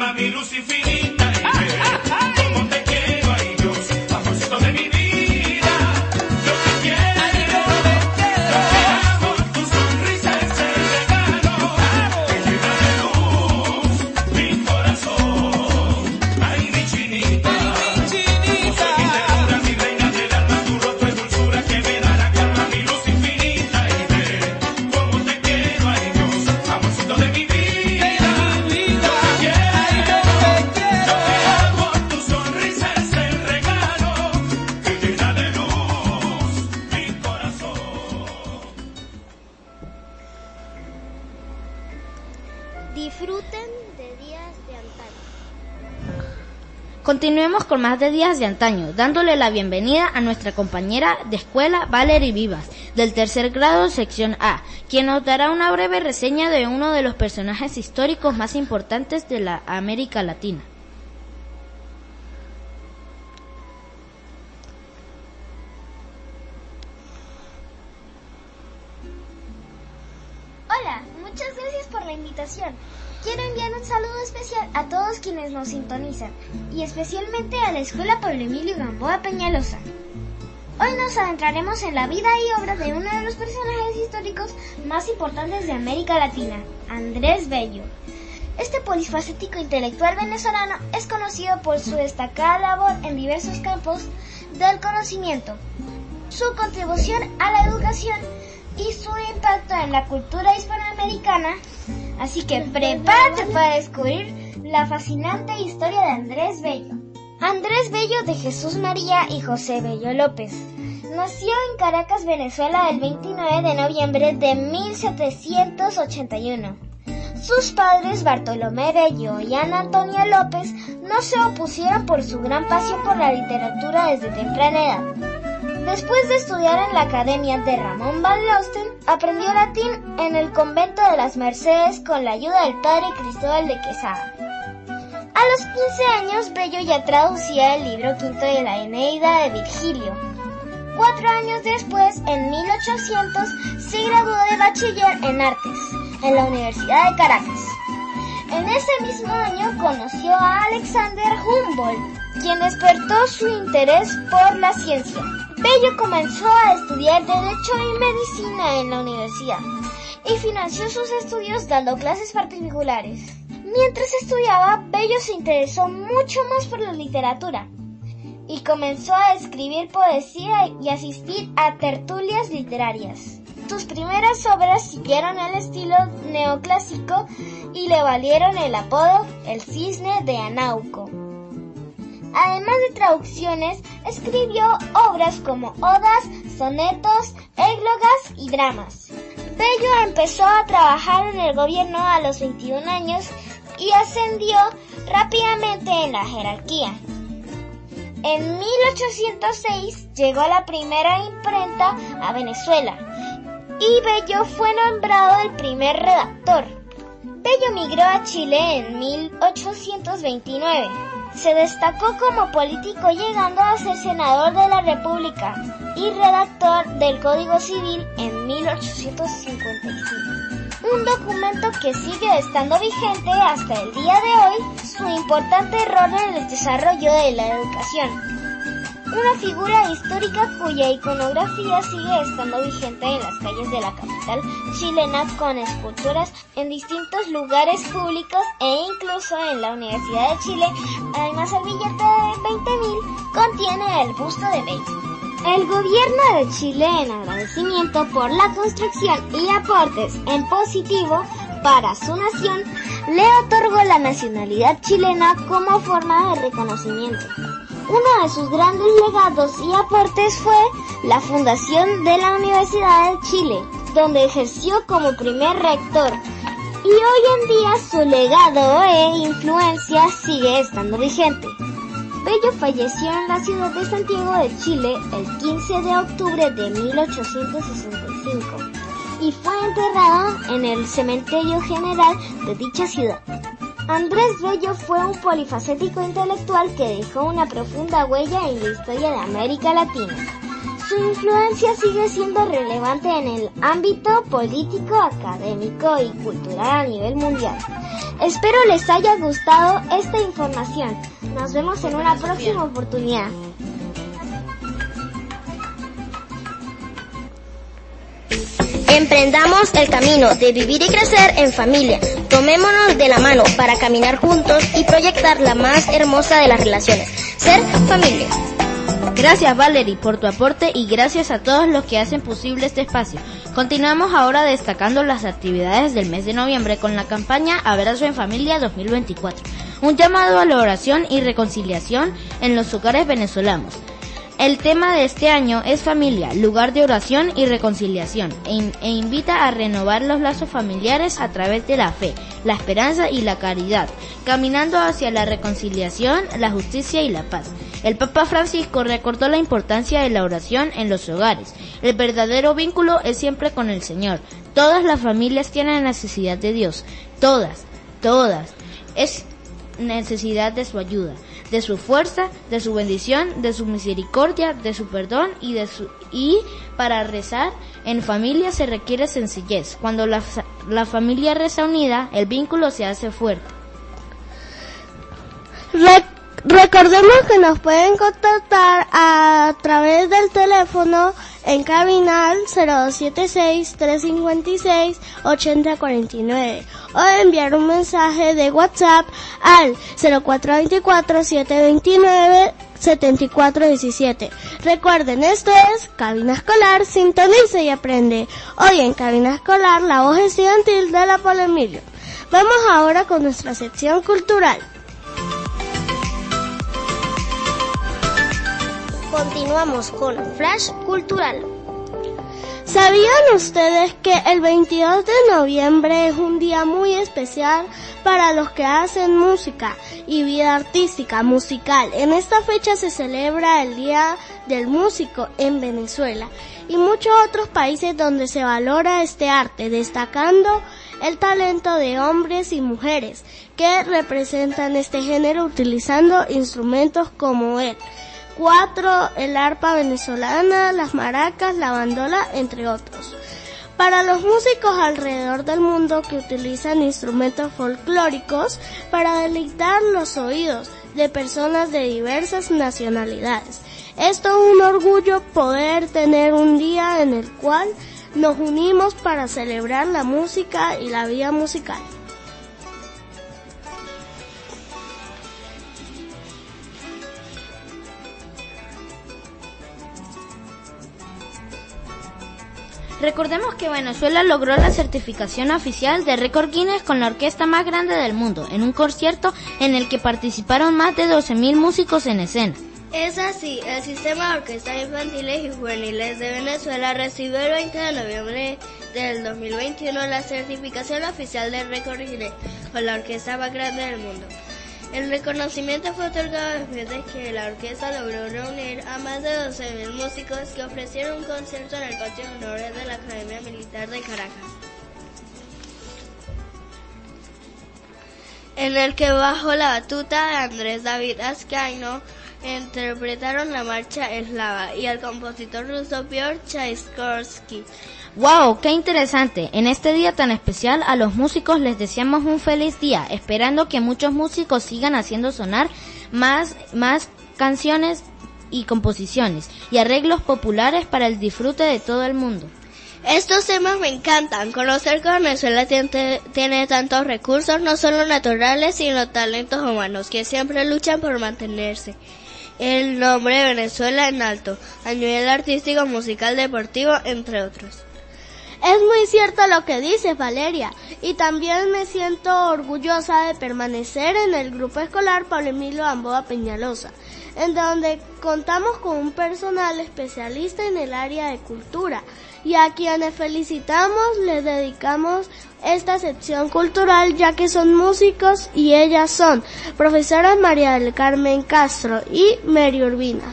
Speaker 12: calma mi luz infinita y ve cómo te quiero, ay Dios, amorcito de mi vida. Yo te quiero, yo te amo, tu sonrisa es el regalo que llena de luz mi corazón. Ay, mi chinita, vos soy mi ternura, mi reina del alma, tu rostro es dulzura que me da la calma, mi luz infinita y ve cómo te quiero, ay Dios, amorcito de mi vida.
Speaker 3: Disfruten de Días de Antaño.
Speaker 6: Continuemos con más de Días de Antaño, dándole la bienvenida a nuestra compañera de escuela, Valerie Vivas, del tercer grado, sección A, quien nos dará una breve reseña de uno de los personajes históricos más importantes de la América Latina.
Speaker 13: Hola, muchas gracias por la invitación. Quiero enviar un saludo especial a todos quienes nos sintonizan y especialmente a la Escuela Pablo Emilio Gamboa Peñalosa. Hoy nos adentraremos en la vida y obra de uno de los personajes históricos más importantes de América Latina, Andrés Bello. Este polifacético intelectual venezolano es conocido por su destacada labor en diversos campos del conocimiento, su contribución a la educación y su impacto en la cultura hispanoamericana. Así que prepárate para descubrir la fascinante historia de Andrés Bello. Andrés Bello de Jesús María y José Bello López nació en Caracas, Venezuela, el 29 de noviembre de 1781. Sus padres, Bartolomé Bello y Ana Antonia López, no se opusieron por su gran pasión por la literatura desde temprana edad. Después de estudiar en la Academia de Ramón Van Losten, aprendió latín en el convento de las Mercedes con la ayuda del padre Cristóbal de Quesada. A los 15 años, Bello ya traducía el libro quinto de la Eneida de Virgilio. 4 años después, en 1800, se graduó de bachiller en artes en la Universidad de Caracas. En ese mismo año conoció a Alexander Humboldt, quien despertó su interés por la ciencia. Bello comenzó a estudiar Derecho y Medicina en la universidad y financió sus estudios dando clases particulares. Mientras estudiaba, Bello se interesó mucho más por la literatura y comenzó a escribir poesía y asistir a tertulias literarias. Sus primeras obras siguieron el estilo neoclásico y le valieron el apodo El Cisne de Anauco. Además de traducciones, escribió obras como odas, sonetos, églogas y dramas. Bello empezó a trabajar en el gobierno a los 21 años y ascendió rápidamente en la jerarquía. En 1806 llegó la primera imprenta a Venezuela y Bello fue nombrado el primer redactor. Bello migró a Chile en 1829. Se destacó como político llegando a ser senador de la República y redactor del Código Civil en 1855. Un documento que sigue estando vigente hasta el día de hoy, su importante rol en el desarrollo de la educación. Una figura histórica cuya iconografía sigue estando vigente en las calles de la capital chilena con esculturas en distintos lugares públicos e incluso en la Universidad de Chile. Además, el billete de 20.000 contiene el busto de Bello. El gobierno de Chile, en agradecimiento por la construcción y aportes en positivo para su nación, le otorgó la nacionalidad chilena como forma de reconocimiento. Uno de sus grandes legados y aportes fue la fundación de la Universidad de Chile, donde ejerció como primer rector, y hoy en día su legado e influencia sigue estando vigente. Bello falleció en la ciudad de Santiago de Chile el 15 de octubre de 1865 y fue enterrado en el Cementerio General de dicha ciudad. Andrés Bello fue un polifacético intelectual que dejó una profunda huella en la historia de América Latina. su influencia sigue siendo relevante en el ámbito político, académico y cultural a nivel mundial. Espero les haya gustado esta información. Nos vemos en una próxima oportunidad.
Speaker 3: Emprendamos el camino de vivir y crecer en familia. Tomémonos de la mano para caminar juntos y proyectar la más hermosa de las relaciones, ser familia.
Speaker 6: Gracias Valerie por tu aporte y gracias a todos los que hacen posible este espacio. Continuamos ahora destacando las actividades del mes de noviembre con la campaña Abrazo en Familia 2024, un llamado a la oración y reconciliación en los hogares venezolanos. El tema de este año es familia, lugar de oración y reconciliación, e invita a renovar los lazos familiares a través de la fe, la esperanza y la caridad, caminando hacia la reconciliación, la justicia y la paz. El Papa Francisco recordó la importancia de la oración en los hogares. El verdadero vínculo es siempre con el Señor. Todas las familias tienen necesidad de Dios, todas. Es necesidad de su ayuda, de su fuerza, de su bendición, de su misericordia, de su perdón y para rezar en familia se requiere sencillez. Cuando la familia reza unida, el vínculo se hace fuerte.
Speaker 4: Recordemos que nos pueden contactar a través del teléfono en cabinal 0276-356-8049 o enviar un mensaje de WhatsApp al 0424-729-7417. Recuerden, esto es Cabina Escolar, sintoniza y aprende. Hoy en Cabina Escolar, la voz estudiantil de la Pablo Emilio. Vamos ahora con nuestra sección cultural.
Speaker 3: Continuamos con Flash Cultural.
Speaker 4: ¿Sabían ustedes que el 22 de noviembre es un día muy especial para los que hacen música y vida artística musical? En esta fecha se celebra el Día del Músico en Venezuela y muchos otros países donde se valora este arte, destacando el talento de hombres y mujeres que representan este género utilizando instrumentos como el cuatro, el arpa venezolana, las maracas, la bandola, entre otros. Para los músicos alrededor del mundo que utilizan instrumentos folclóricos para deleitar los oídos de personas de diversas nacionalidades. Esto es un orgullo poder tener un día en el cual nos unimos para celebrar la música y la vida musical.
Speaker 6: Recordemos que Venezuela logró la certificación oficial de Récord Guinness con la orquesta más grande del mundo, en un concierto en el que participaron más de 12.000 músicos en escena.
Speaker 5: Es así, el Sistema de Orquestas Infantiles y Juveniles de Venezuela recibió el 20 de noviembre del 2021 la certificación oficial de Récord Guinness con la orquesta más grande del mundo. El reconocimiento fue otorgado después de que la orquesta logró reunir a más de 12.000 músicos que ofrecieron un concierto en el patio de honores de la Academia Militar de Caracas, en el que bajo la batuta de Andrés David Ascanio interpretaron la marcha eslava y al compositor ruso Piotr Tchaikovsky.
Speaker 6: ¡Wow! ¡Qué interesante! En este día tan especial a los músicos les deseamos un feliz día, esperando que muchos músicos sigan haciendo sonar más canciones y composiciones y arreglos populares para el disfrute de todo el mundo.
Speaker 5: Estos temas me encantan. Conocer que Venezuela tiene tantos recursos, no solo naturales, sino talentos humanos, que siempre luchan por mantenerse el nombre de Venezuela en alto, a nivel artístico, musical, deportivo, entre otros.
Speaker 4: Es muy cierto lo que dices, Valeria, y también me siento orgullosa de permanecer en el grupo escolar Pablo Emilio Gamboa Peñalosa, en donde contamos con un personal especialista en el área de cultura, y a quienes felicitamos les dedicamos esta sección cultural, ya que son músicos y ellas son profesoras María del Carmen Castro y Mary Urbina.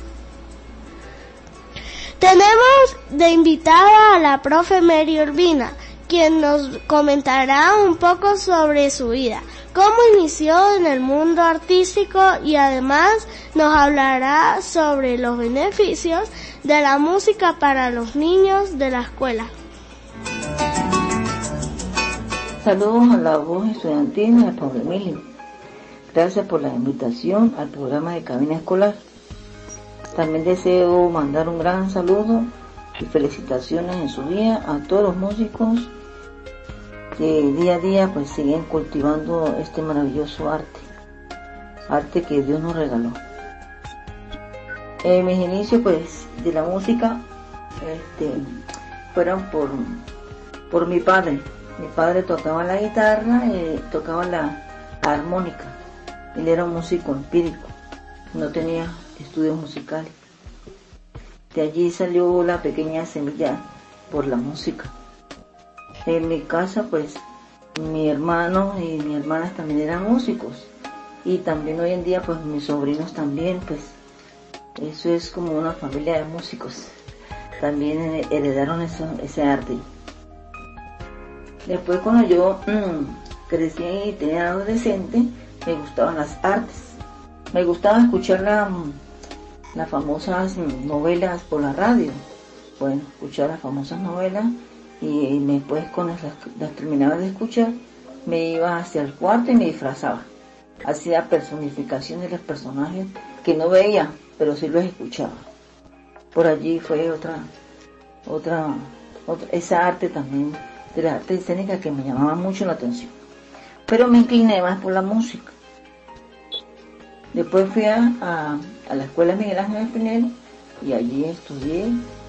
Speaker 4: Tenemos de invitada a la profe Mary Urbina, quien nos comentará un poco sobre su vida. cómo inició en el mundo artístico y además nos hablará sobre los beneficios de la música para los niños de la escuela.
Speaker 14: Saludos a la voz estudiantil de Pablo Emilio. Gracias por la invitación al programa de Cabina Escolar. También deseo mandar un gran saludo y felicitaciones en su día a todos los músicos que día a día pues siguen cultivando este maravilloso arte que Dios nos regaló. Mis inicios pues de la música fueron por mi padre. Mi padre tocaba la guitarra y tocaba la armónica. Él era un músico empírico, no tenía estudios musicales. De allí salió la pequeña semilla por la música. En mi casa pues mi hermano y mis hermanas también eran músicos, y también hoy en día pues mis sobrinos también, pues eso es como una familia de músicos, también heredaron ese arte. Después cuando yo crecí y tenía adolescente, me gustaban las artes, me gustaba escuchar las famosas novelas por la radio, bueno, escuchar las famosas novelas, y después cuando las terminaba de escuchar me iba hacia el cuarto y me disfrazaba, hacía personificación de los personajes que no veía, pero sí los escuchaba. Por allí fue otra esa arte también de la arte escénica que me llamaba mucho la atención, pero me incliné más por la música. Después fui a la escuela Miguel Ángel Espinel y allí estudié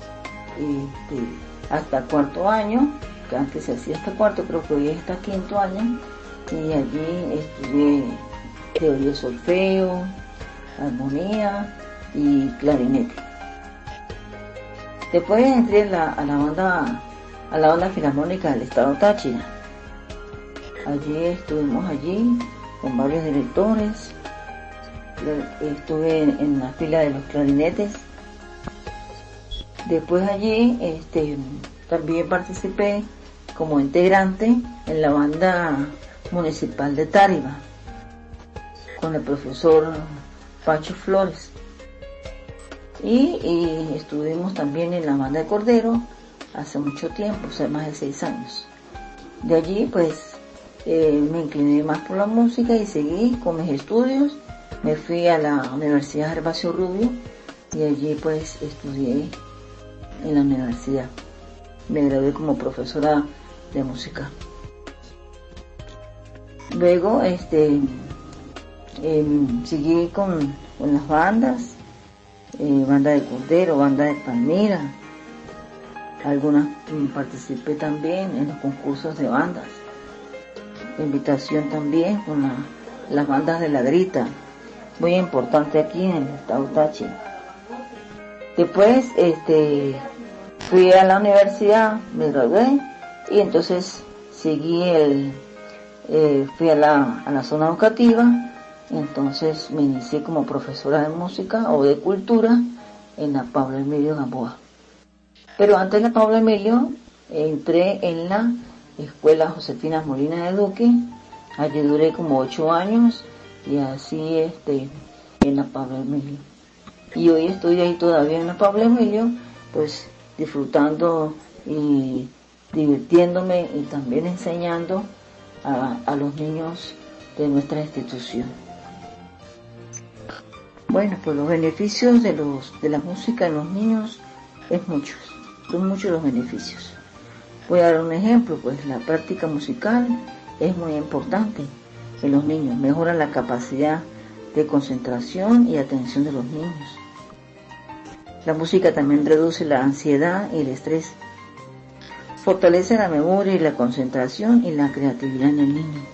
Speaker 14: hasta cuarto año, que antes se hacía hasta cuarto, creo que hoy es hasta quinto año, y allí estudié teoría de solfeo, armonía y clarinete. Después entré a la banda filarmónica del Estado Táchira. Estuvimos allí con varios directores. Estuve en la fila de los clarinetes. Después allí también participé como integrante en la banda municipal de Táriba con el profesor Pacho Flores, y estuvimos también en la banda de Cordero hace mucho tiempo, hace más de 6 años. De allí pues me incliné más por la música y seguí con mis estudios. Me fui a la Universidad Gervasio Rubio y allí pues estudié en la universidad. Me gradué como profesora de música. Luego seguí con las bandas, banda de Cordero, banda de Palmira. Algunas participé también en los concursos de bandas. Invitación también con las bandas de La Grita, muy importante aquí en el estado Táchira. Después fui a la universidad, me gradué y entonces seguí fui a la zona educativa, y entonces me inicié como profesora de música o de cultura en la Pablo Emilio Gamboa. Pero antes de la Pablo Emilio entré en la Escuela Josefina Molina de Duque. Allí duré como 8 años y así en la Pablo Emilio. Y hoy estoy ahí todavía en la Pablo Emilio, pues disfrutando y divirtiéndome y también enseñando a los niños de nuestra institución. Bueno, pues los beneficios de la música en los niños son muchos los beneficios. Voy a dar un ejemplo, pues la práctica musical es muy importante en los niños, mejora la capacidad de concentración y atención de los niños. La música también reduce la ansiedad y el estrés, fortalece la memoria y la concentración y la creatividad en el niño.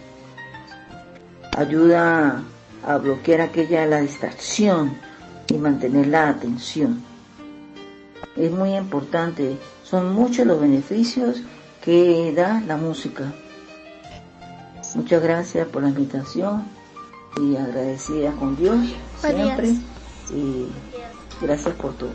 Speaker 14: Ayuda a bloquear la distracción y mantener la atención. Es muy importante, son muchos los beneficios que da la música. Muchas gracias por la invitación y agradecida con Dios siempre, y gracias por todo.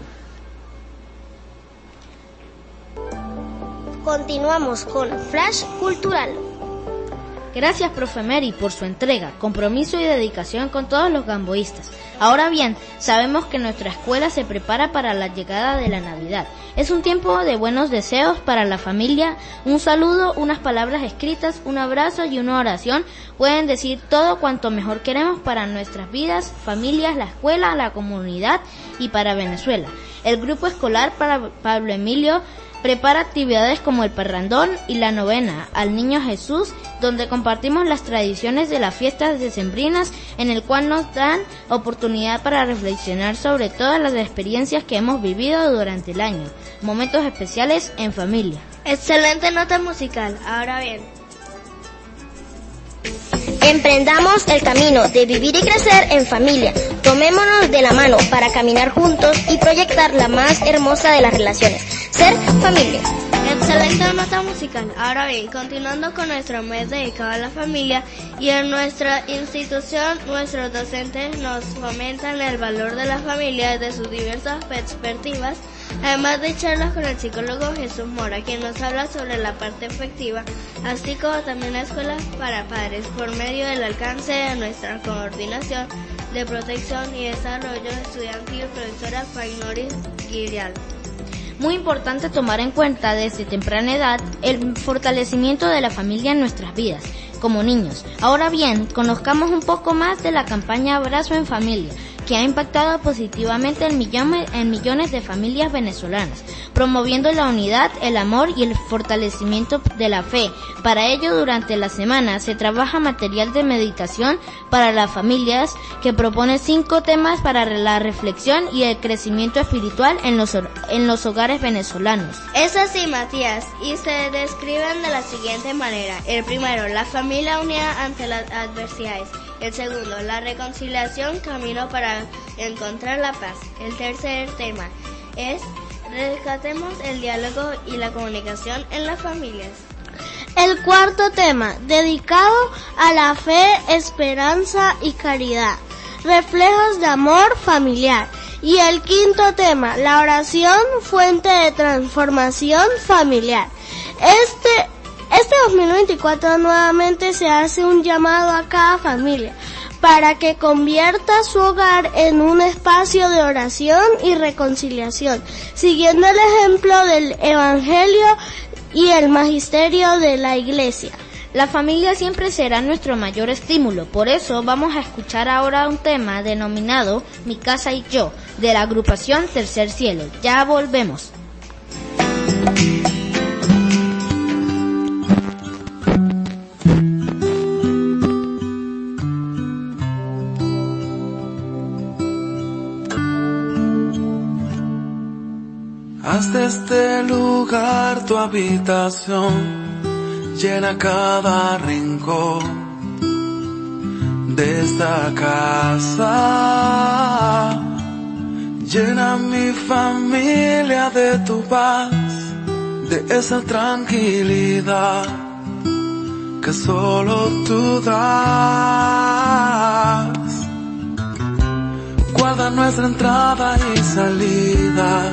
Speaker 3: Continuamos con Flash Cultural.
Speaker 6: Gracias, profe Mary, por su entrega, compromiso y dedicación con todos los gamboístas. Ahora bien, sabemos que nuestra escuela se prepara para la llegada de la Navidad. Es un tiempo de buenos deseos para la familia. Un saludo, unas palabras escritas, un abrazo y una oración pueden decir todo cuanto mejor queremos para nuestras vidas, familias, la escuela, la comunidad y para Venezuela. El grupo escolar para Pablo Emilio prepara actividades como el parrandón y la novena al Niño Jesús, donde compartimos las tradiciones de las fiestas decembrinas, en el cual nos dan oportunidad para reflexionar sobre todas las experiencias que hemos vivido durante el año, momentos especiales en familia.
Speaker 5: Excelente nota musical. Ahora bien,
Speaker 3: emprendamos el camino de vivir y crecer en familia. Tomémonos de la mano para caminar juntos y proyectar la más hermosa de las relaciones, ser familia.
Speaker 5: Excelente nota musical. Ahora bien, continuando con nuestro mes dedicado a la familia, y en nuestra institución nuestros docentes nos fomentan el valor de la familia desde sus diversas perspectivas, además de charlas con el psicólogo Jesús Mora, quien nos habla sobre la parte efectiva, así como también escuelas para padres, por medio del alcance de nuestra coordinación de protección y desarrollo estudiantil, profesora Fainoris Guirial.
Speaker 6: Muy importante tomar en cuenta desde temprana edad el fortalecimiento de la familia en nuestras vidas, como niños. Ahora bien, conozcamos un poco más de la campaña Abrazo en Familia, que ha impactado positivamente en millones de familias venezolanas, promoviendo la unidad, el amor y el fortalecimiento de la fe. Para ello, durante la semana se trabaja material de meditación para las familias que propone 5 temas para la reflexión y el crecimiento espiritual en los hogares venezolanos.
Speaker 5: Es así, Matías, y se describen de la siguiente manera. El primero, la familia unida ante las adversidades. El segundo, la reconciliación, camino para encontrar la paz. El tercer tema es rescatemos el diálogo y la comunicación en las familias.
Speaker 4: El cuarto tema, dedicado a la fe, esperanza y caridad, reflejos de amor familiar. Y el quinto tema, la oración, fuente de transformación familiar. Este 2024 nuevamente se hace un llamado a cada familia para que convierta su hogar en un espacio de oración y reconciliación, siguiendo el ejemplo del Evangelio y el magisterio de la Iglesia.
Speaker 6: La familia siempre será nuestro mayor estímulo, por eso vamos a escuchar ahora un tema denominado Mi casa y yo, de la agrupación Tercer Cielo. Ya volvemos.
Speaker 15: Haz de este lugar tu habitación, llena cada rincón de esta casa. Llena mi familia de tu paz, de esa tranquilidad que solo tú das. Guarda nuestra entrada y salida,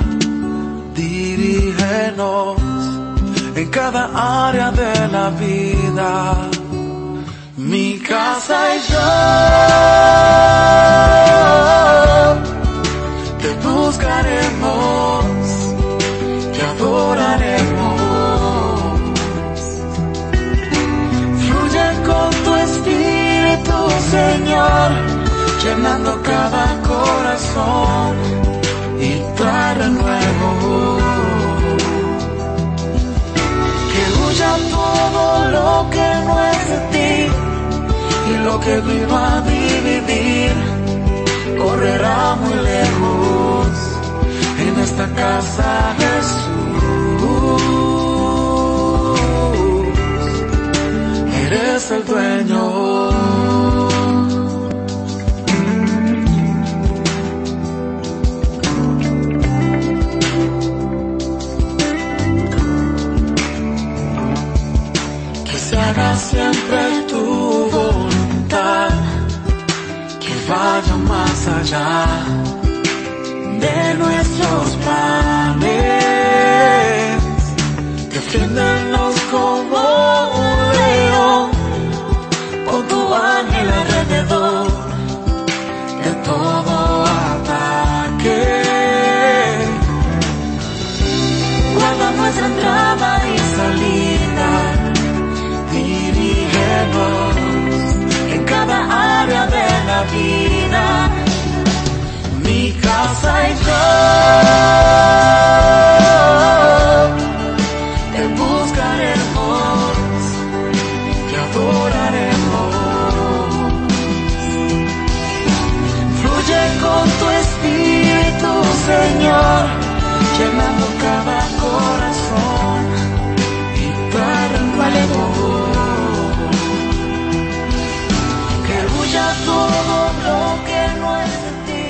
Speaker 15: dirígenos en cada área de la vida. Mi casa y yo te buscaremos, te adoraremos. Fluye con tu espíritu, Señor, llenando cada corazón y trae renuevo. Que huya todo lo que no es de ti, y lo que vino a dividir correrá muy lejos. En esta casa, Jesús, eres el dueño. Haga siempre tu voluntad, que vaya más allá de nuestros planes. Defiéndenos como un león
Speaker 8: ángel alrededor de todo ataque. Guarda nuestra entrada y salida, dirígenos en cada área de la vida. Mi casa y yo te buscaremos, te adoraremos. Fluye con tu espíritu, Señor, llenando cada corazón y dar nuevo. Que huya todo lo que no es de ti.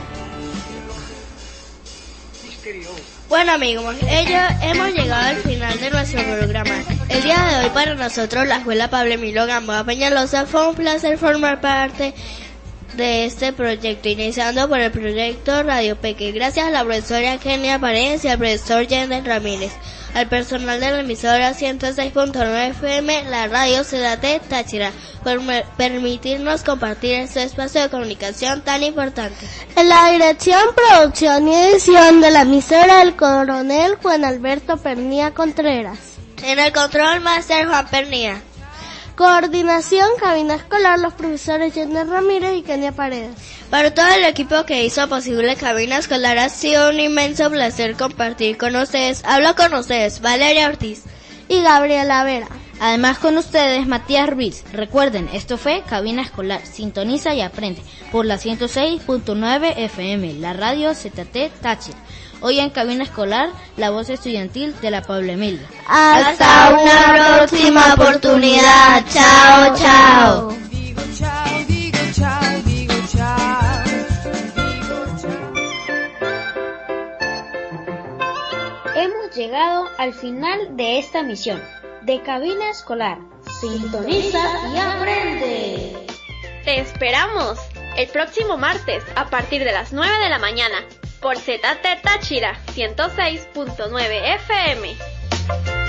Speaker 5: Bueno amigos, hemos llegado al final de nuestro programa. El día de hoy para nosotros, la Escuela Pablo Emilio Gamboa Peñalosa, fue un placer formar parte de este proyecto, iniciando por el proyecto Radio Peque. Gracias a la profesora Kenia Paredes y al profesor Yender Ramírez, al personal de la emisora 106.9 FM, la radio CDT Táchira, por permitirnos compartir este espacio de comunicación tan importante.
Speaker 4: En la dirección, producción y edición de la emisora, el coronel Juan Alberto Pernía Contreras.
Speaker 5: En el control, Máster Juan Pernía.
Speaker 4: Coordinación, cabina escolar, los profesores Yender Ramírez y Kenia Paredes.
Speaker 5: Para todo el equipo que hizo posible Cabina Escolar, ha sido un inmenso placer compartir con ustedes. Hablo con ustedes, Valeria Ortiz
Speaker 4: y Gabriela Vera.
Speaker 6: Además con ustedes, Matías Ruiz. Recuerden, esto fue Cabina Escolar. Sintoniza y aprende por la 106.9 FM, la radio ZT Táchira. Hoy en Cabina Escolar, la voz estudiantil de la Pablo Emilio.
Speaker 5: Hasta una próxima oportunidad. Chao, chao.
Speaker 15: Digo chao, digo chao, digo chao, digo chao.
Speaker 16: Hemos llegado al final de esta misión de Cabina Escolar. Sintoniza y aprende.
Speaker 17: Te esperamos el próximo martes a partir de las 9 de la mañana por ZT Táchira 106.9 FM.